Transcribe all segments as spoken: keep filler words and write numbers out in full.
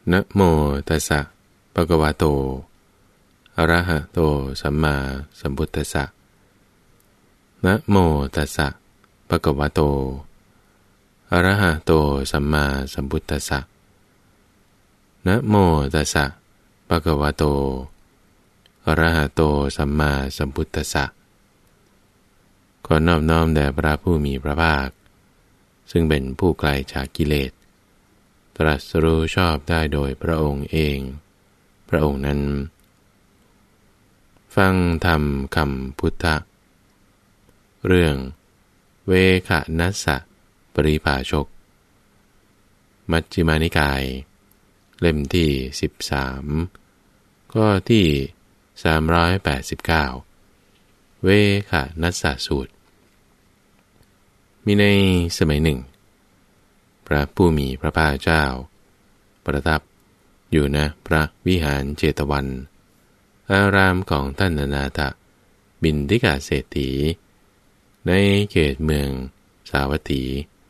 นะโมตัสสะภะคะวะโตอะระหะโตสัมมาสัมพุทธัสสะนะโมตัสสะภะคะวะโตอะระหะโตสัมมาสัมพุทธัสสะนะโมตัสสะภะคะวะโตอะระหะโตสัมมาสัมพุทธัสสะขอนอบน้อมแด่พระผู้มีพระภาคซึ่งเป็นผู้ไกลจากกิเลสตรัสรู้ชอบได้โดยพระองค์เองพระองค์นั้นฟังธรรมคำพุทธะเรื่องเวขนัสสะปริภาชกมัชฌิมานิกายเล่มที่สิบสามข้อที่สามร้อยแปดสิบเก้าเวขนัสสะสูตรมีในสมัยหนึ่งพระผู้มีพระภาคเจ้าประทับอยู่ณพระวิหารเจตวันอารามของท่านอนาถบิณฑิกเศรษฐีในเขตเมืองสาวัตถี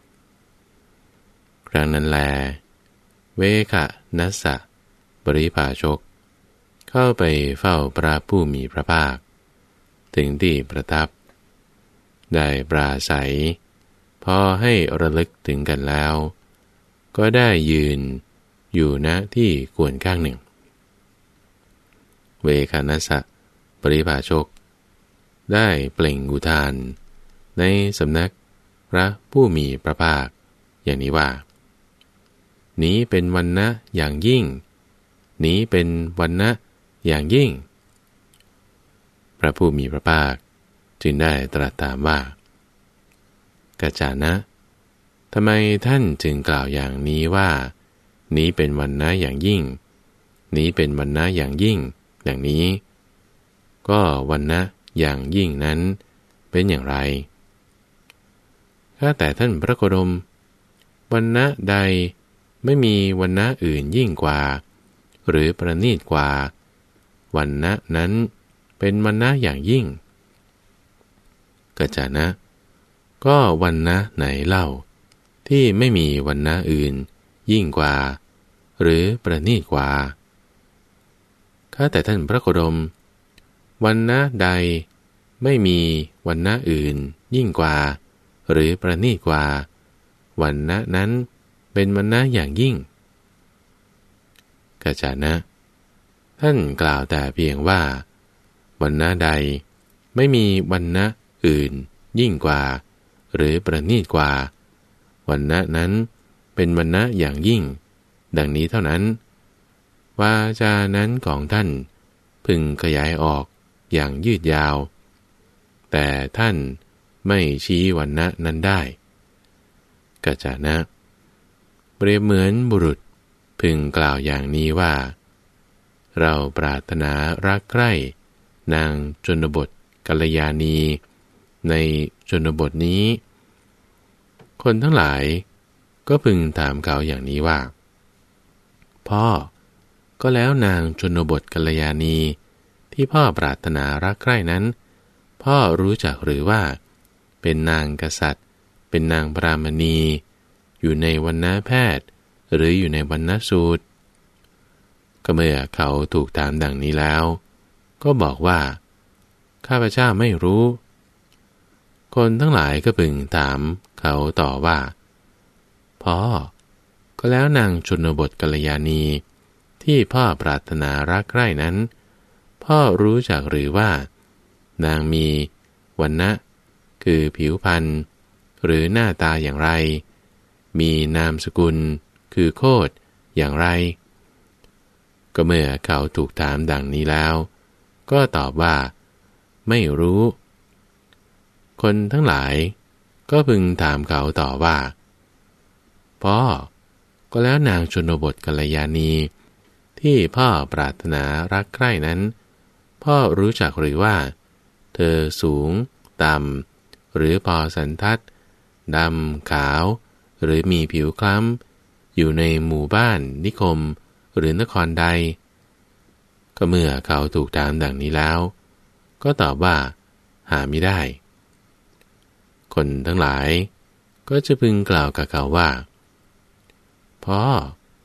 ครั้งนั้นแลเวขนัสสะปริภาชกเข้าไปเฝ้าพระผู้มีพระภาคถึงที่ประทับได้ปราศัยพอให้ระลึกถึงกันแล้วก็ได้ยืนอยู่ณที่ควรข้างหนึ่งเวขนัสสะปริภาชกได้เปล่งอุทานในสำนักพระผู้มีพระภาคอย่างนี้ว่านี้เป็นวรรณะอย่างยิ่งนี้เป็นวรรณะอย่างยิ่งพระผู้มีพระภาคจึงได้ตรัสถามว่ากัจจานะทำไมท่านจึงกล่าวอย่างนี้ว่านี้เป็นวรรณะอย่างยิ่งนี้เป็นวรรณะอย่างยิ่งดังนี้ก็วรรณะอย่างยิ่งนั้นเป็นอย่างไรข้าแต่ท่านพระโคดมวรรณะใดไม่มีวรรณะอื่นยิ่งกว่าหรือประณีตกว่าวรรณะนั้นเป็นวรรณะอย่างยิ่งกัจจานะก็วรรณะไหนเล่าที่ไม่มีวรรณะอื่นยิ่งกว่าหรือประณีตกว่าข้าแต่ท่านพระโคดมวรรณะใดไม่มีวรรณะอื่นยิ่งกว่าหรือประณีตกว่าวรรณะนั้นเป็นวรรณะอย่างยิ่งกัจจานะท่านกล่าวแต่เพียงว่าวรรณะใดไม่มีวรรณะอื่นยิ่งกว่าหรือประณีตกว่าวรรณะนั้นเป็นวรรณะอย่างยิ่งดังนี้เท่านั้นวาจานั้นของท่านพึงขยายออกอย่างยืดยาวแต่ท่านไม่ชี้วรรณะนั้นได้กัจจานะเปรียบเหมือนบุรุษพึงกล่าวอย่างนี้ว่าเราปรารถนารักใคร่นางชนบทกัลยาณีในชนบทนี้คนทั้งหลายก็พึงถามเขาอย่างนี้ว่าพ่อก็แล้วนางชนบทกัลยาณีที่พ่อปรารถนารักใคร่นั้นพ่อรู้จักหรือว่าเป็นนางกษัตริย์เป็นนางพรามณีอยู่ในวรรณแพทย์หรืออยู่ในวรรณสูตรก็เมื่อเขาถูกถามดังนี้แล้วก็บอกว่าข้าพเจ้าไม่รู้คนทั้งหลายก็พึงถามเขาต่อว่าพ่อก็แล้วนางชนบทกัลยาณีที่พ่อปรารถนารักใคร่นั้นพ่อรู้จักหรือว่านางมีวรรณะคือผิวพรรณหรือหน้าตาอย่างไรมีนามสกุลคือโคตรอย่างไรก็เมื่อเขาถูกถามดังนี้แล้วก็ตอบว่าไม่รู้คนทั้งหลายก็พึงถามเขาต่อว่าพ่อก็แล้วนางชนบทกัลยาณีที่พ่อปรารถนารักใคร่นั้นพ่อรู้จักหรือว่าเธอสูงต่ำหรือพอสันทัดดำขาวหรือมีผิวคล้ำอยู่ในหมู่บ้านนิคมหรือนครใดก็เมื่อเขาถูกถามดังนี้แล้วก็ตอบว่าหาไม่ได้คนทั้งหลายก็จะพึงกล่าวกับเขาว่าพ่อพ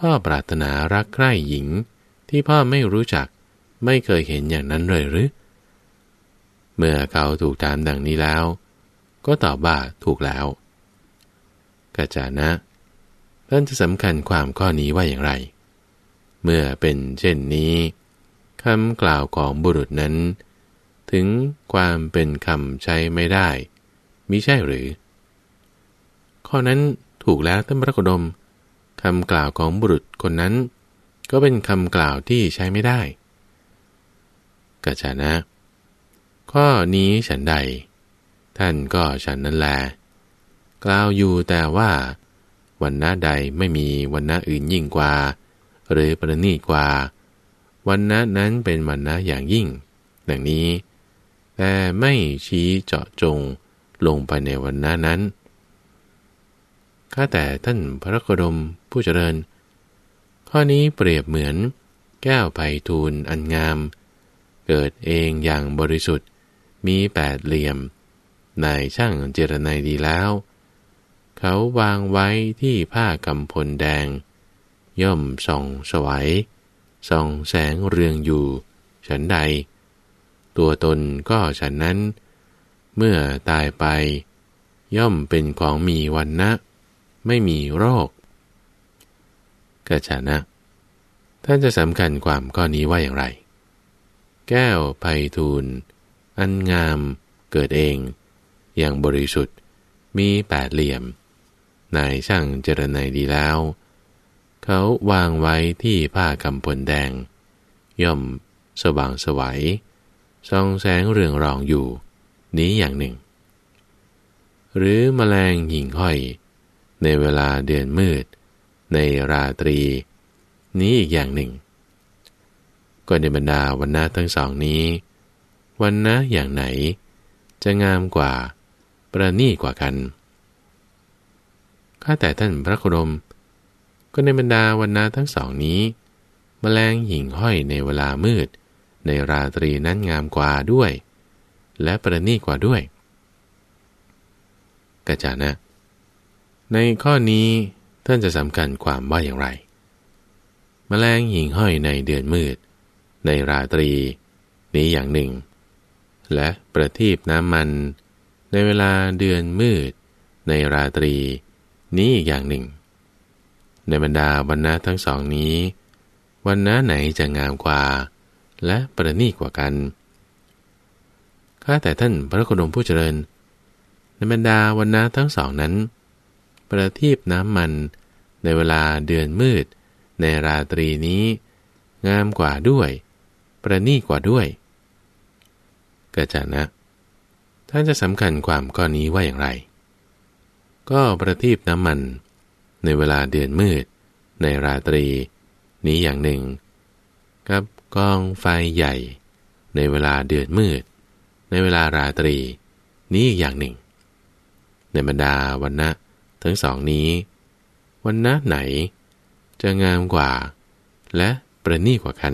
พ่อปรารถนารักใคร่หญิงที่พ่อไม่รู้จักไม่เคยเห็นอย่างนั้นเลยหรือเมื่อเขาถูกถามดังนี้แล้วก็ตอบว่าถูกแล้วกัจจานะท่านจะสำคัญความข้อนี้ว่าอย่างไรเมื่อเป็นเช่นนี้คำกล่าวของบุรุษนั้นถึงความเป็นคำใช้ไม่ได้มิใช่หรือข้อนั้นถูกแล้วท่านพระโคดมคำกล่าวของบุรุษคนนั้นก็เป็นคำกล่าวที่ใช้ไม่ได้กัจจานะข้อนี้ฉันใดท่านก็ฉันนั้นแลกล่าวอยู่แต่ว่าวันณะใดไม่มีวันณะอื่นยิ่งกว่าหรือประณีตกว่าวันณะนั้นเป็นวันณะอย่างยิ่งดังนี้แต่ไม่ชี้เจาะจงลงไปในวันณะนั้นข้าแต่ท่านพระโคดมผู้เจริญข้อนี้เปรียบเหมือนแก้วไพฑูรย์อันงามเกิดเองอย่างบริสุทธิ์มีแปดเหลี่ยมนายช่างเจรไนดีแล้วเขาวางไว้ที่ผ้ากำพลแดงย่อมส่องสวยส่องแสงเรืองอยู่ฉันใดตัวตนก็ฉันนั้นเมื่อตายไปย่อมเป็นของมีวรรณะไม่มีโรคกัจจานะท่านจะสำคัญความข้อนี้ว่าอย่างไรแก้วไพฑูรย์อันงามเกิดเองอย่างบริสุทธิ์มีแปดเหลี่ยมนายช่างเจรไนดีแล้วเขาวางไว้ที่ผ้ากำพลแดงย่อมสว่างไสวส่องแสงเรืองรองอยู่นี้อย่างหนึ่งหรือแมลงหิ่งห้อยในเวลาเดือนมืดในราตรีนี้อีกอย่างหนึ่งก็ในบรรดาวันณะทั้งสองนี้วันณะอย่างไหนจะงามกว่าประณีตกว่ากันข้าแต่ท่านพระโคดมก็ในบรรดาวันณะทั้งสองนี้แมลงหิ่งห้อยในเวลามืดในราตรีนั้นงามกว่าด้วยและประณีตกว่าด้วยกัจจานะในข้อนี้ท่านจะสำคัญความว่าอย่างไรแมลงหิ่งห้อยในเดือนมืดในราตรีนี้อย่างหนึ่งและประทีปน้ำมันในเวลาเดือนมืดในราตรีนี้อีกอย่างหนึ่งในบรรดาวันณะทั้งสองนี้วันณะไหนจะงามกว่าและประณีตกว่ากันข้าแต่ท่านพระโคดมผู้เจริญในบรรดาวันณะทั้งสองนั้นประทีปน้ำมันในเวลาเดือนมืดในราตรีนี้งามกว่าด้วยประณีตกว่าด้วยกัจจานะท่านจะสำคัญความข้อนี้ว่าอย่างไรก็ประทีปน้ำมันในเวลาเดือนมืดในราตรีนี้อย่างหนึ่งกับกองไฟใหญ่ในเวลาเดือนมืดในเวลาราตรีนี้อีกอย่างหนึ่งในบรรดาวันณะทั้งสองนี้วันณะไหนจะงามกว่าและประณีตกว่ากัน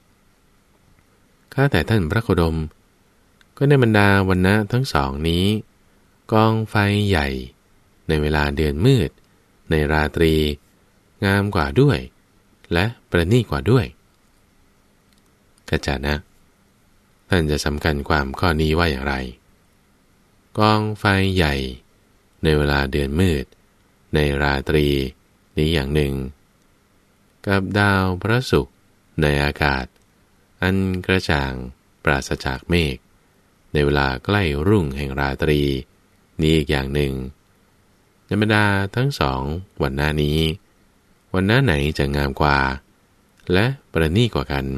ข้าแต่ท่านพระโคดมก็ในบรรดาวันณะทั้งสองนี้กองไฟใหญ่ในเวลาเดือนมืดในราตรีงามกว่าด้วยและประณีตกว่าด้วยกัจจานะท่านจะสำคัญความข้อนี้ว่าอย่างไรกองไฟใหญ่ในเวลาเดือนมืดในราตรีนี้อย่างหนึ่งกับดาวพระศุกร์ในอากาศอันกระจ่างปราศจากเมฆในเวลาใกล้รุ่งแห่งราตรีนี้อีกอย่างหนึ่งในบรรดาทั้งสองวันณะนี้วันณะไหนจะงามกว่าและประณีตกว่ากัน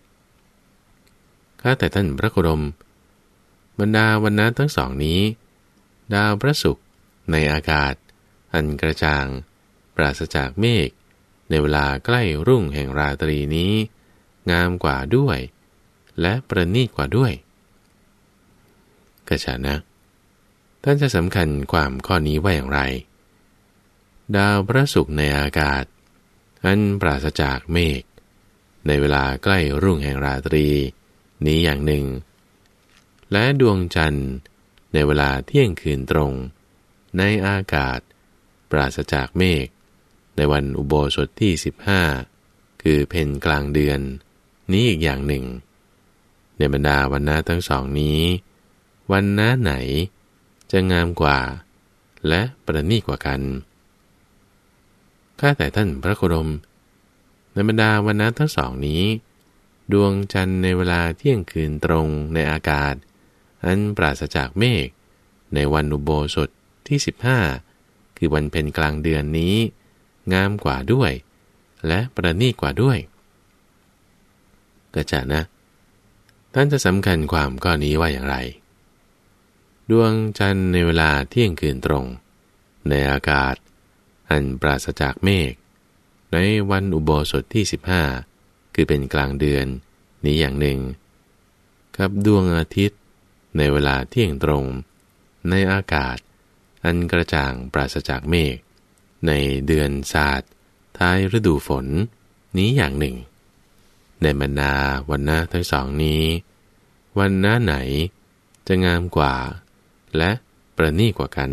ข้าแต่ท่านพระโคดมบรรดาวันณะทั้งสองนี้ดาวพระศุกร์ในอากาศอันกระจ่างปราศจากเมฆในเวลาใกล้รุ่งแห่งราตรีนี้งามกว่าด้วยและประณีตกว่าด้วยกัจจานะท่านจะสำคัญความข้อนี้ว่าอย่างไรดาวพระศุกร์ในอากาศอันปราศจากเมฆในเวลาใกล้รุ่งแห่งราตรีนี้อย่างหนึ่งและดวงจันทร์ในเวลาเที่ยงคืนตรงในอากาศปราศจากเมฆในวันอุโบสถที่สิบห้าคือเพ็ญกลางเดือนนี้อีกอย่างหนึ่งในบรรดาวันนะทั้งสองนี้วันนะไหนจะงามกว่าและประณีตกว่ากันข้าแต่ท่านพระโคดมในบรรดาวันนะทั้งสองนี้ดวงจันทร์ในเวลาเที่ยงคืนตรงในอากาศอันปราศจากเมฆในวันอุโบสถที่สิบห้าคือวันเพ็ญกลางเดือนนี้งามกว่าด้วยและประณีตกว่าด้วยก็จะนะท่านจะสำคัญความข้อนี้ว่าอย่างไรดวงจันทร์ในเวลาเที่ยงคืนตรงในอากาศอันปราศจากเมฆในวันอุโบสถที่สิบห้าคือเป็นกลางเดือนนี้อย่างหนึ่งกับดวงอาทิตย์ในเวลาเที่ยงตรงในอากาศอันกระจ่างปราศจากเมฆในเดือนศาสตร์ท้ายฤดูฝนนี้อย่างหนึ่งในบรรดาวันนะทั้งสองนี้วันนะไหนจะงามกว่าและประณีตกว่ากัน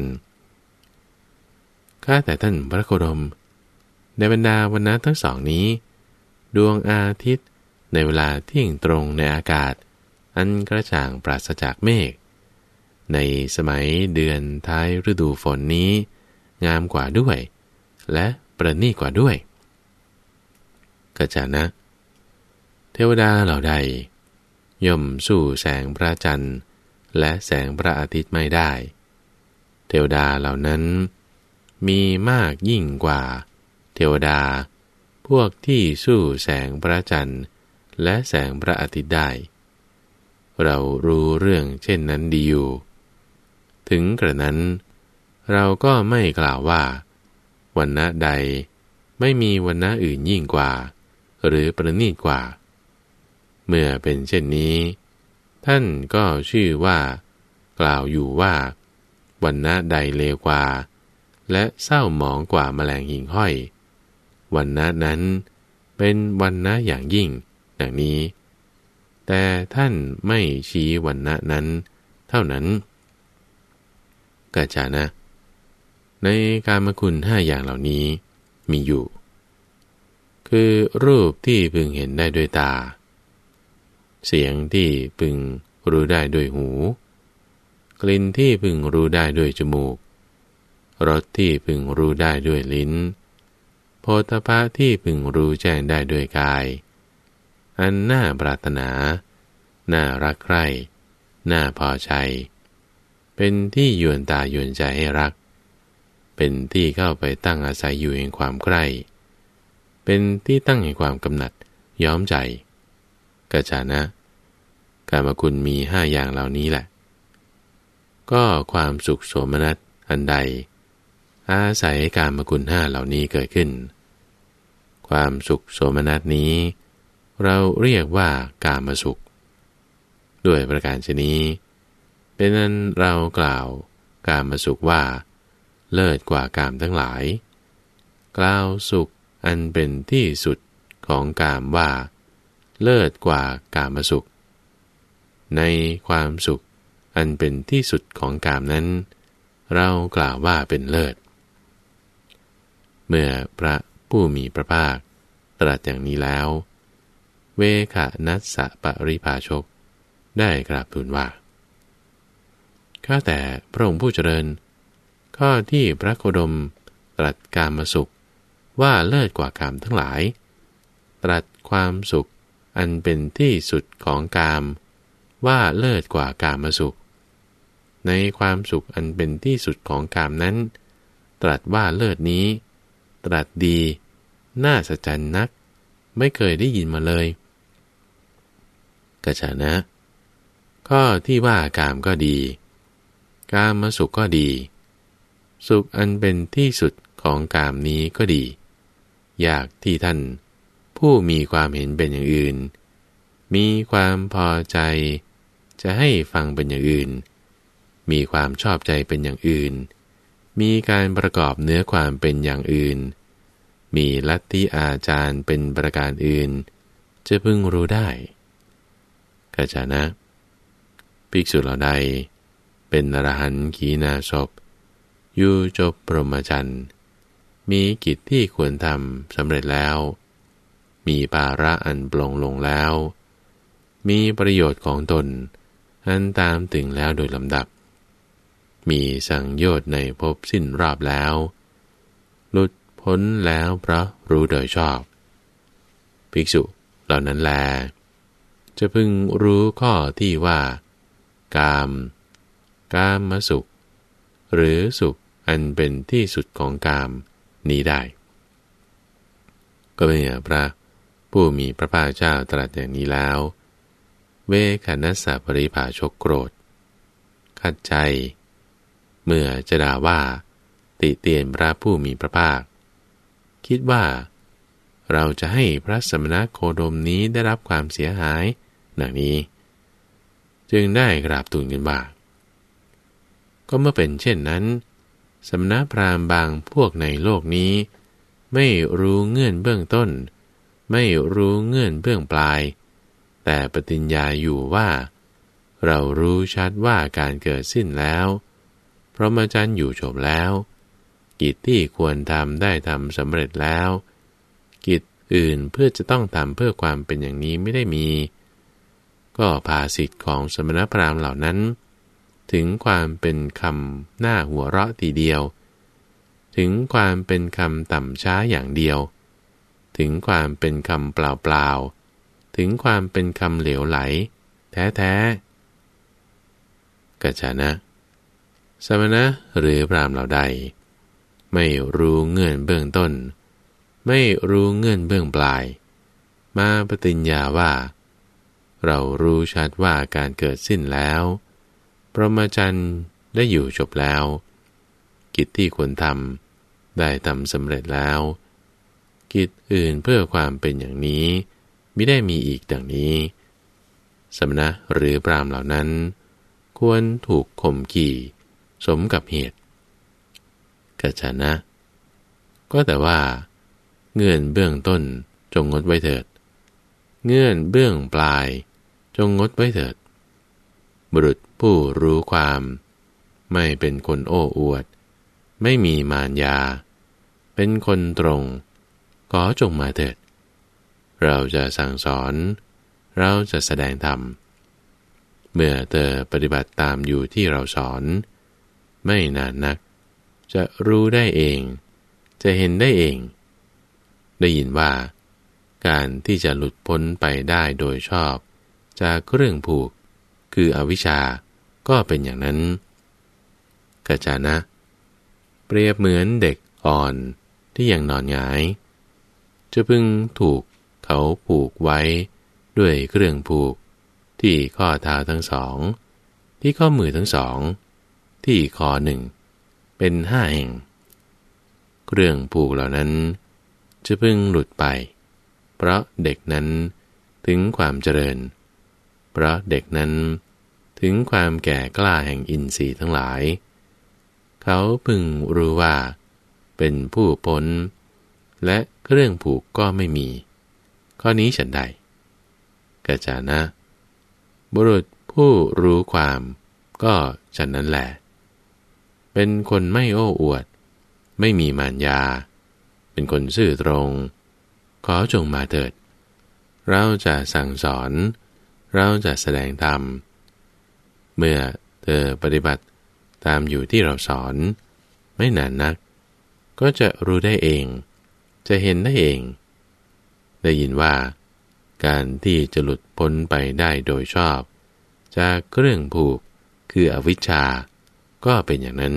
ข้าแต่ท่านพระโคดมในบรรดาวันนะทั้งสองนี้ดวงอาทิตย์ในเวลาเที่ยงตรงในอากาศอันกระจ่างปราศจากเมฆในสมัยเดือนท้ายฤดูฝนนี้งามกว่าด้วยและประณีตกว่าด้วยกัจจานะเทวดาเหล่าใดย่อมสู้แสงพระจันทร์และแสงพระอาทิตย์ไม่ได้เทวดาเหล่านั้นมีมากยิ่งกว่าเทวดาพวกที่สู้แสงพระจันทร์และแสงพระอาทิตย์ได้เรารู้เรื่องเช่นนั้นดีอยู่ถึงกระนั้นเราก็ไม่กล่าวว่าวันนะใดไม่มีวันนะอื่นยิ่งกว่าหรือประณีตกว่าเมื่อเป็นเช่นนี้ท่านก็ชื่อว่ากล่าวอยู่ว่าวันนะใดเลวกว่าและเศร้าหมองกว่าแมลงหิ่งห้อยวันนะนั้นเป็นวันนะอย่างยิ่งดังนี้แต่ท่านไม่ชี้วันนะนั้นเท่านั้นกัจจานะในกามคุณห้าอย่างเหล่านี้มีอยู่คือรูปที่พึงเห็นได้ด้วยตาเสียงที่พึงรู้ได้ด้วยหูกลิ่นที่พึงรู้ได้ด้วยจมูกรสที่พึงรู้ได้ด้วยลิ้นโผฏฐัพพะที่พึงรู้แจ้งได้ด้วยกายอันน่าปรารถนาน่ารักใคร่น่าพอใจเป็นที่ยวนตายวนใจให้รักเป็นที่เข้าไปตั้งอาศัยอยู่แห่งความใคร่เป็นที่ตั้งแห่งความกำหนัดย้อมใจกัจจานะกามคุณมีห้าอย่างเหล่านี้แหละก็ความสุขโสมนัสอันใดอาศัยกามคุณห้าเหล่านี้เกิดขึ้นความสุขโสมนัสนี้เราเรียกว่ากามสุขด้วยประการชนี้เป็นนั้นเรากล่าวกามสุขว่าเลิศกว่ากามทั้งหลายกล่าวสุขอันเป็นที่สุดของกามว่าเลิศกว่ากามสุขในความสุขอันเป็นที่สุดของกามนั้นเรากล่าวว่าเป็นเลิศเมื่อพระผู้มีพระภาคตรัสอย่างนี้แล้วเวขนัสสะปริภาชกได้กราบทูลว่าข้าแต่พระองค์ผู้เจริญข้อที่พระโคดมตรัสกามสุขว่าเลิศกว่ากามทั้งหลายตรัสความสุขอันเป็นที่สุดของกามว่าเลิศกว่ากามสุขในความสุขอันเป็นที่สุดของกามนั้นตรัสว่าเลิศนี้ตรัสดีน่าสัจจรรย์นักไม่เคยได้ยินมาเลยกัจจานะข้อที่ว่ากามก็ดีกามสุขก็ดีสุขอันเป็นที่สุดของกามนี้ก็ดียากที่ท่านผู้มีความเห็นเป็นอย่างอื่นมีความพอใจจะให้ฟังเป็นอย่างอื่นมีความชอบใจเป็นอย่างอื่นมีการประกอบเนื้อความเป็นอย่างอื่นมีลัทธิอาจารย์เป็นประการอื่นจะพึงรู้ได้กัจจานะภิกษุเหล่าใดเป็นอรหันต์ขีณาสพอยู่จบพรหมจรรย์มีกิจที่ควรทำสำเร็จแล้วมีภาระอันปลงลงแล้วมีประโยชน์ของตนอันตามถึงแล้วโดยลำดับมีสังโยชน์ในภพสิ้นราบแล้วหลุดพ้นแล้วเพราะรู้โดยชอบภิกษุเหล่านั้นแลจะพึงรู้ข้อที่ว่ากามกามสุขหรือสุขอันเป็นที่สุดของกามนี้ได้ก็เป็นพระผู้มีพระภาคเจ้าตรัสอย่างนี้แล้วเวคนัสสะปริภาชกโกรธขัดใจเมื่อจะด่าว่าติเตียนพระผู้มีพระภาคคิดว่าเราจะให้พระสมณโคดมนี้ได้รับความเสียหายดังนี้จึงได้กราบทูลกันว่าก็เมื่อเป็นเช่นนั้นสมณพราหมณ์บางพวกในโลกนี้ไม่รู้เงื่อนเบื้องต้นไม่รู้เงื่อนเบื้องปลายแต่ปฏิญญาอยู่ว่าเรารู้ชัดว่าการเกิดสิ้นแล้วพรหมจรรย์อยู่จบแล้วกิจที่ควรทำได้ทำสำเร็จแล้วกิจอื่นเพื่อจะต้องทำเพื่อความเป็นอย่างนี้ไม่ได้มีก็ภาษิตของสมณพราหมณ์เหล่านั้นถึงความเป็นคำหน้าหัวเราะทีเดียวถึงความเป็นคำต่ำช้าอย่างเดียวถึงความเป็นคำเปล่าๆถึงความเป็นคำเหลวไหลแท้ๆกัจจานะสมณะหรือพราหมณ์เหล่าใดไม่รู้เงื่อนเบื้องต้นไม่รู้เงื่อนเบื้องปลายมาปฏิญญาว่าเรารู้ชัดว่าการเกิดสิ้นแล้วพรหมจรรย์ได้อยู่จบแล้วกิจที่ควรทำได้ทำสำเร็จแล้วกิจอื่นเพื่อความเป็นอย่างนี้มิได้มีอีกดังนี้สมณะหรือพราหมณ์เหล่านั้นควรถูกข่มขี่สมกับเหตุกัจจานะก็แต่ว่าเงื่อนเบื้องต้นจงงดไว้เถิดเงื่อนเบื้องปลายจงงดไว้เถิดบุรุษผู้รู้ความไม่เป็นคนโอ้อวดไม่มีมารยาเป็นคนตรงขอจงมาเถิดเราจะสั่งสอนเราจะแสดงธรรมเมื่อเธอปฏิบัติตามอยู่ที่เราสอนไม่นานนักจะรู้ได้เองจะเห็นได้เองได้ยินว่าการที่จะหลุดพ้นไปได้โดยชอบจากเรื่องผูกคืออวิชชาก็เป็นอย่างนั้นกัจจานะเปรียบเหมือนเด็กอ่อนที่ยังนอนหงายจะพึงถูกเขาผูกไว้ด้วยเครื่องผูกที่ข้อเท้าทั้งสองที่ข้อมือทั้งสองที่คอหนึ่งเป็นห้าแห่งเครื่องผูกเหล่านั้นจะพึงหลุดไปเพราะเด็กนั้นถึงความเจริญเพราะเด็กนั้นถึงความแก่กล้าแห่งอินทรีย์ทั้งหลายเขาพึงรู้ว่าเป็นผู้พ้นและเครื่องผูกก็ไม่มีข้อนี้ฉันใดกัจจานะบุรุษผู้รู้ความก็ฉันนั้นแหละเป็นคนไม่โอ้อวดไม่มีมารยาเป็นคนซื่อตรงขอจงมาเถิดเราจะสั่งสอนเราจะแสดงธรรมเมื่อเธอปฏิบัติตามอยู่ที่เราสอนไม่นานนักก็จะรู้ได้เองจะเห็นได้เองได้ยินว่าการที่จะหลุดพ้นไปได้โดยชอบจากเครื่องผูกคืออวิชชาก็เป็นอย่างนั้น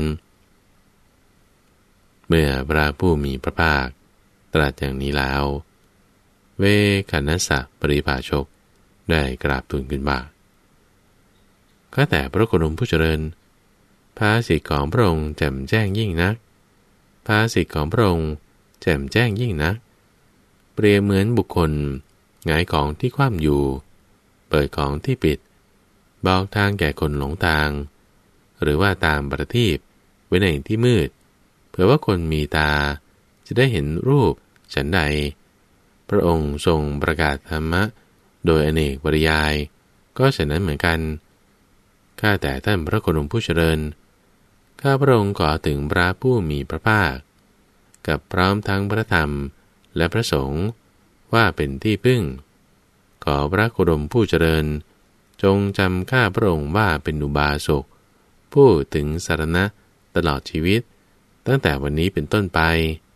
เมื่อพระผู้มีพระภาคตรัสอย่างนี้แล้วเวคนัสสะปริภาชกได้กราบทูลขึ้นว่าข้าแต่พระโคดมผู้เจริญภาษิตของพระองค์แจ่มแจ้งยิ่งนักภาษิตของพระองค์แจ่มแจ้งยิ่งนักเปรียบเหมือนบุคคลหงายของที่คว่ำอยู่เปิดของที่ปิดบอกทางแก่คนหลงทางหรือว่าตามประทีปไว้ในที่มืดเผื่อว่าคนมีตาจะได้เห็นรูปฉันใดพระองค์ทรงประกาศธรรมะโดยอเนกปริยายก็ฉะนั้นเหมือนกันข้าแต่ท่านพระโคดมผู้เจริญข้าพระองค์ขอถึงพระผู้มีพระภาคกับพร้อมทั้งพระธรรมและพระสงฆ์ว่าเป็นที่พึ่งขอพระโคดมผู้เจริญจงจำข้าพระองค์ว่าเป็นอุบาสกผู้ถึงสรณะตลอดชีวิตตั้งแต่วันนี้เป็นต้นไป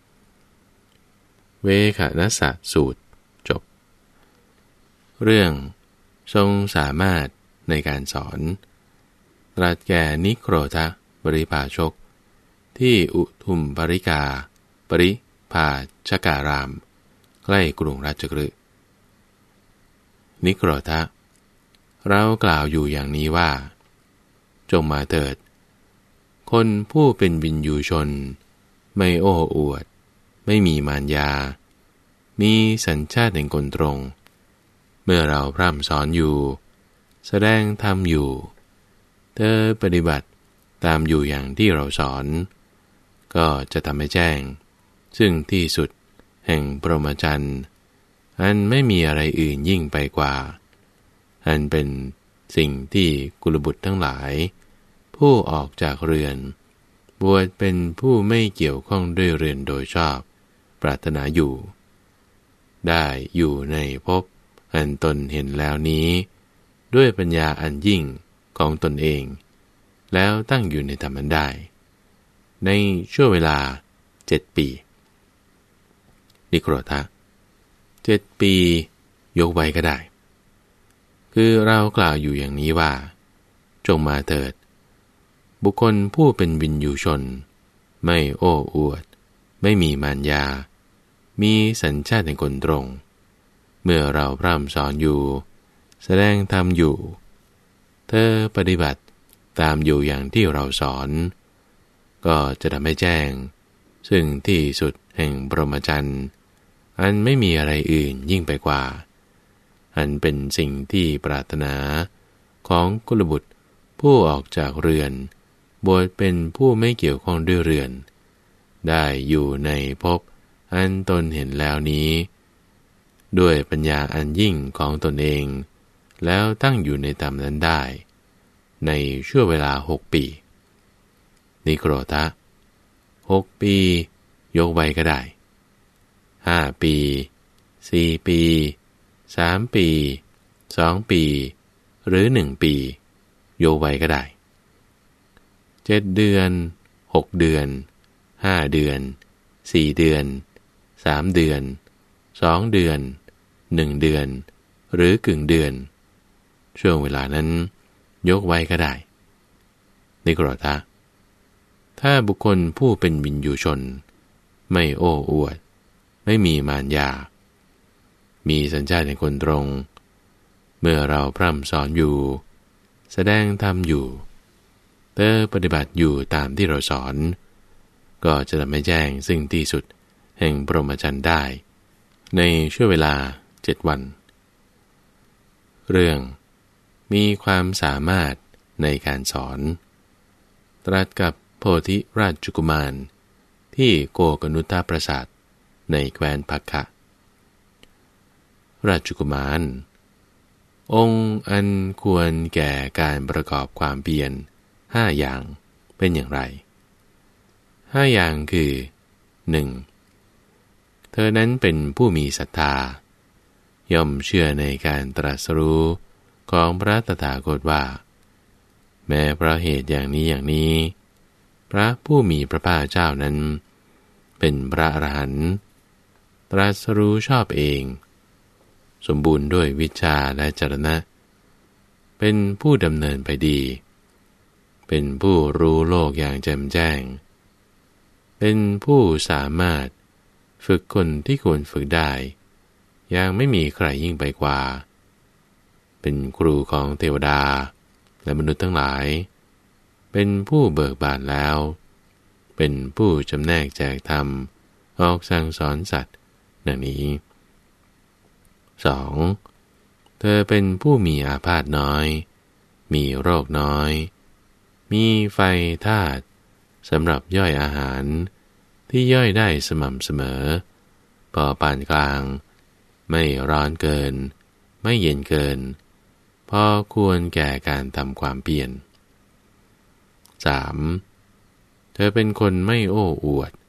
เวขนัสสะสูตรจบเรื่องทรงสามารถในการสอนตรัสแก่นิโครธบริภาชกที่อุทุมปริกาปริภาชการามใกล้กรุงราชคฤห์นิโครธะเรากล่าวอยู่อย่างนี้ว่าจงมาเถิดคนผู้เป็นวินยูชนไม่โอ้อวดไม่มีมารยามีสัญชาติแห่งคนตรงเมื่อเราพร่ำสอนอยู่แสดงธรรมอยู่เธอปฏิบัติตามอยู่อย่างที่เราสอนก็จะทำให้แจ้งซึ่งที่สุดแห่งพรหมจรรย์อันไม่มีอะไรอื่นยิ่งไปกว่าอันเป็นสิ่งที่กุลบุตรทั้งหลายผู้ออกจากเรือนบวชเป็นผู้ไม่เกี่ยวข้องด้วยเรือนโดยชอบปรารถนาอยู่ได้อยู่ในภพอันตนเห็นแล้วนี้ด้วยปัญญาอันยิ่งของตนเองแล้วตั้งอยู่ในธรรมนั้นได้ในช่วงเวลาเจ็ดปีนิโครธะเจ็ดปียกไว้ก็ได้คือเรากล่าวอยู่อย่างนี้ว่าจงมาเถิดบุคคลผู้เป็นวินยูชนไม่โอ้อวดไม่มีมารยามีสัญชาติแห่งคนตรงเมื่อเราพร่ำสอนอยู่แสดงธรรมอยู่เธอปฏิบัติตามอยู่อย่างที่เราสอนก็จะทำให้แจ้งซึ่งที่สุดแห่งพรหมจรรย์อันไม่มีอะไรอื่นยิ่งไปกว่าอันเป็นสิ่งที่ปรารถนาของกุลบุตรผู้ออกจากเรือนบวชเป็นผู้ไม่เกี่ยวข้องด้วยเรือนได้อยู่ในภพอันตนเห็นแล้วนี้ด้วยปัญญาอันยิ่งของตนเองแล้วตั้งอยู่ในธรรมนั้นได้ในช่วงเวลาหกปีนิโครธะหกปียกไว้ก็ได้ห้าปีสี่ปีสามปีสองปีหรือหนึ่งปีโยกไว้ก็ได้เจ็ดเดือนหกเดือนห้าเดือนสี่เดือนสามเดือนสองเดือนหนึ่งเดือนหรือกึ่งเดือนช่วงเวลานั้นยกไว้ก็ได้นิโครธะถ้าบุคคลผู้เป็นวินยูชนไม่โอ้อวดไม่มีมารยามีสัญชาติในคนตรงเมื่อเราพร่ำสอนอยู่แสดงธรรมอยู่เธอปฏิบัติอยู่ตามที่เราสอนก็จะทำให้แจ้งซึ่งที่สุดแห่งพรหมจรรย์ได้ในช่วงเวลาเจ็ดวันเรื่องมีความสามารถในการสอนตรัสกับโพธิราชกุมารที่โกกนุตตปราสาทในแคว้นภักคะราชกุมารองค์อันควรแก่การประกอบความเพียรห้าอย่างเป็นอย่างไรห้าอย่างคือหนึ่งเธอนั้นเป็นผู้มีศรัทธาย่อมเชื่อในการตรัสรู้ของพระตถาคตว่าแม้เพราะเหตุอย่างนี้อย่างนี้พระผู้มีพระภาคเจ้านั้นเป็นพระอรหันต์ตรัสรู้ชอบเองสมบูรณ์ด้วยวิชาและจรณะเป็นผู้ดำเนินไปดีเป็นผู้รู้โลกอย่างแจ่มแจ้งเป็นผู้สามารถฝึกคนที่ควรฝึกได้อย่างไม่มีใครยิ่งไปกว่าเป็นครูของเทวดาและมนุษย์ทั้งหลายเป็นผู้เบิกบานแล้วเป็นผู้จำแนกแจกธรรมออกสั่งสอนสัตว์ดังนี้สองเธอเป็นผู้มีอาพาธน้อยมีโรคน้อยมีไฟธาตุสำหรับย่อยอาหารที่ย่อยได้สม่ำเสมอพอปานกลางไม่ร้อนเกินไม่เย็นเกินพอควรแก่การทำความเพียร สามเธอเป็นคนไม่โอ้อวด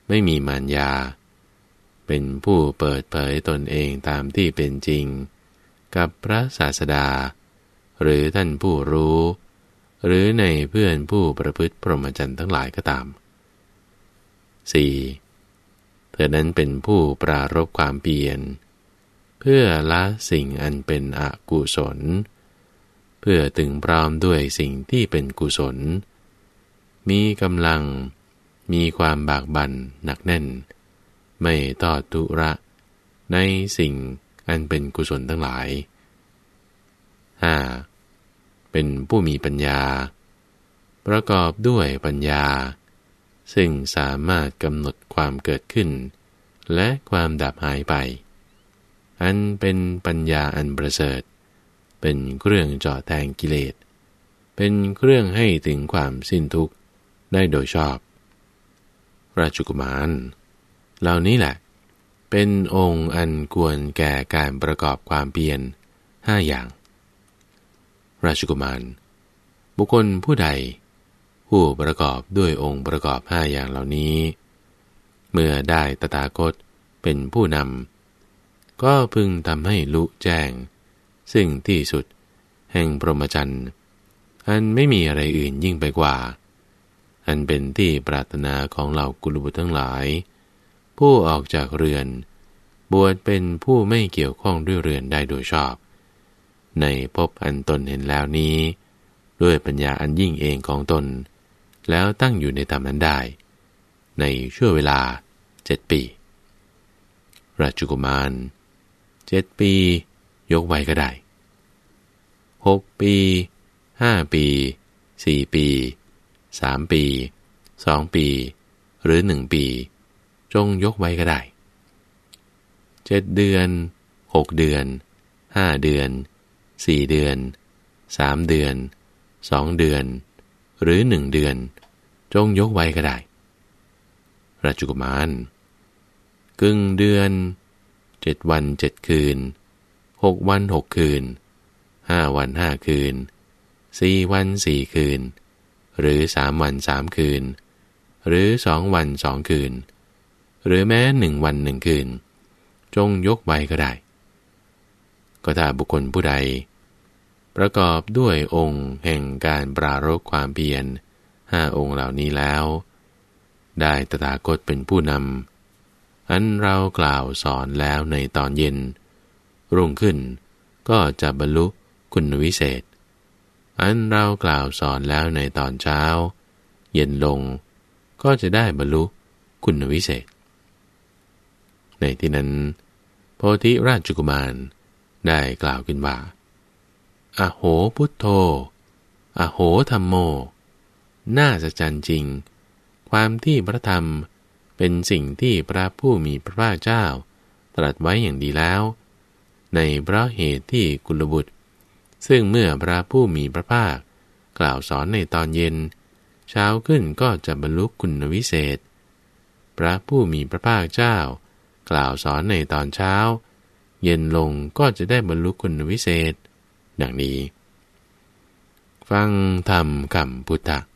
ไม่มีมารยาเป็นผู้เปิดเผยตนเองตามที่เป็นจริงกับพระศาสดาหรือท่านผู้รู้หรือในเพื่อนผู้ประพฤติพรหมจรรย์ทั้งหลายก็ตาม สี่. เธอนั้นเป็นผู้ปรารภความเพียรเพื่อละสิ่งอันเป็นอกุศลเพื่อถึงพร้อมด้วยสิ่งที่เป็นกุศลมีกำลังมีความบากบั่นหนักแน่นไม่ทอดทุระในสิ่งอันเป็นกุศลทั้งหลาย ห้า. เป็นผู้มีปัญญาประกอบด้วยปัญญาซึ่งสามารถกำหนดความเกิดขึ้นและความดับหายไปอันเป็นปัญญาอันประเสริฐเป็นเครื่องเจาะแทงกิเลสเป็นเครื่องให้ถึงความสิ้นทุกข์ได้โดยชอบราชกุมารเหล่านี้แหละเป็นองค์อันควรแก่การประกอบความเพียรห้าอย่างราชกุมารบุคคลผู้ใดผู้ประกอบด้วยองค์ประกอบห้าอย่างเหล่านี้เมื่อได้ตถาคตเป็นผู้นำก็พึงทำให้ลุแจ้งซึ่งที่สุดแห่งพรหมจรรย์อันไม่มีอะไรอื่นยิ่งไปกว่าอันเป็นที่ปรารถนาของเหล่ากุลบุตรทั้งหลายผู้ออกจากเรือนบวชเป็นผู้ไม่เกี่ยวข้องด้วยเรือนได้โดยชอบในภพอันตนเห็นแล้วนี้ด้วยปัญญาอันยิ่งเองของตนแล้วตั้งอยู่ในธรรมนั้นได้ในช่วงเวลาเจ็ดปีราชกุมารเจ็ดปียกไว้ก็ได้หกปีห้าปีสี่ปีสามปีสองปีหรือหนึ่งปีจงยกไว้ก็ได้เจ็ดเดือนหกเดือนห้าเดือนสี่เดือนสามเดือนสองเดือนหรือหนึ่งเดือนจงยกไว้ก็ได้ราชกุมารกึ่งเดือนเจ็ดวันเจ็ดคืนหกวันหกคืนห้าวันห้าคืนสี่วันสี่คืนหรือสามวันสามคืนหรือสองวันสองคืนหรือแม้หนึ่งวันหนึ่งคืนจงยกไว้ก็ได้ก็ถ้าบุคคลผู้ใดประกอบด้วยองค์แห่งการปรารภความเพียรห้าองค์เหล่านี้แล้วได้ตถาคตเป็นผู้นำอันเรากล่าวสอนแล้วในตอนเย็นรุ่งขึ้นก็จะบรรลุคุณวิเศษอันเรากล่าวสอนแล้วในตอนเช้าเย็นลงก็จะได้บรรลุคุณวิเศษในที่นั้นโพธิราชกุมารได้กล่าวขึ้นว่าอโหพุทโธอโหธัมโมน่าสัจจจริงความที่พระธรรมเป็นสิ่งที่พระผู้มีพระภาคเจ้าตรัสไว้อย่างดีแล้วในเพราะเหตุที่กุลบุตรซึ่งเมื่อพระผู้มีพระภาคกล่าวสอนในตอนเย็นเช้าขึ้นก็จะบรรลุคุณวิเศษพระผู้มีพระภาคเจ้ากล่าวสอนในตอนเช้าเย็นลงก็จะได้บรรลุคุณวิเศษดังนี้ฟังธรรมคำพุทธ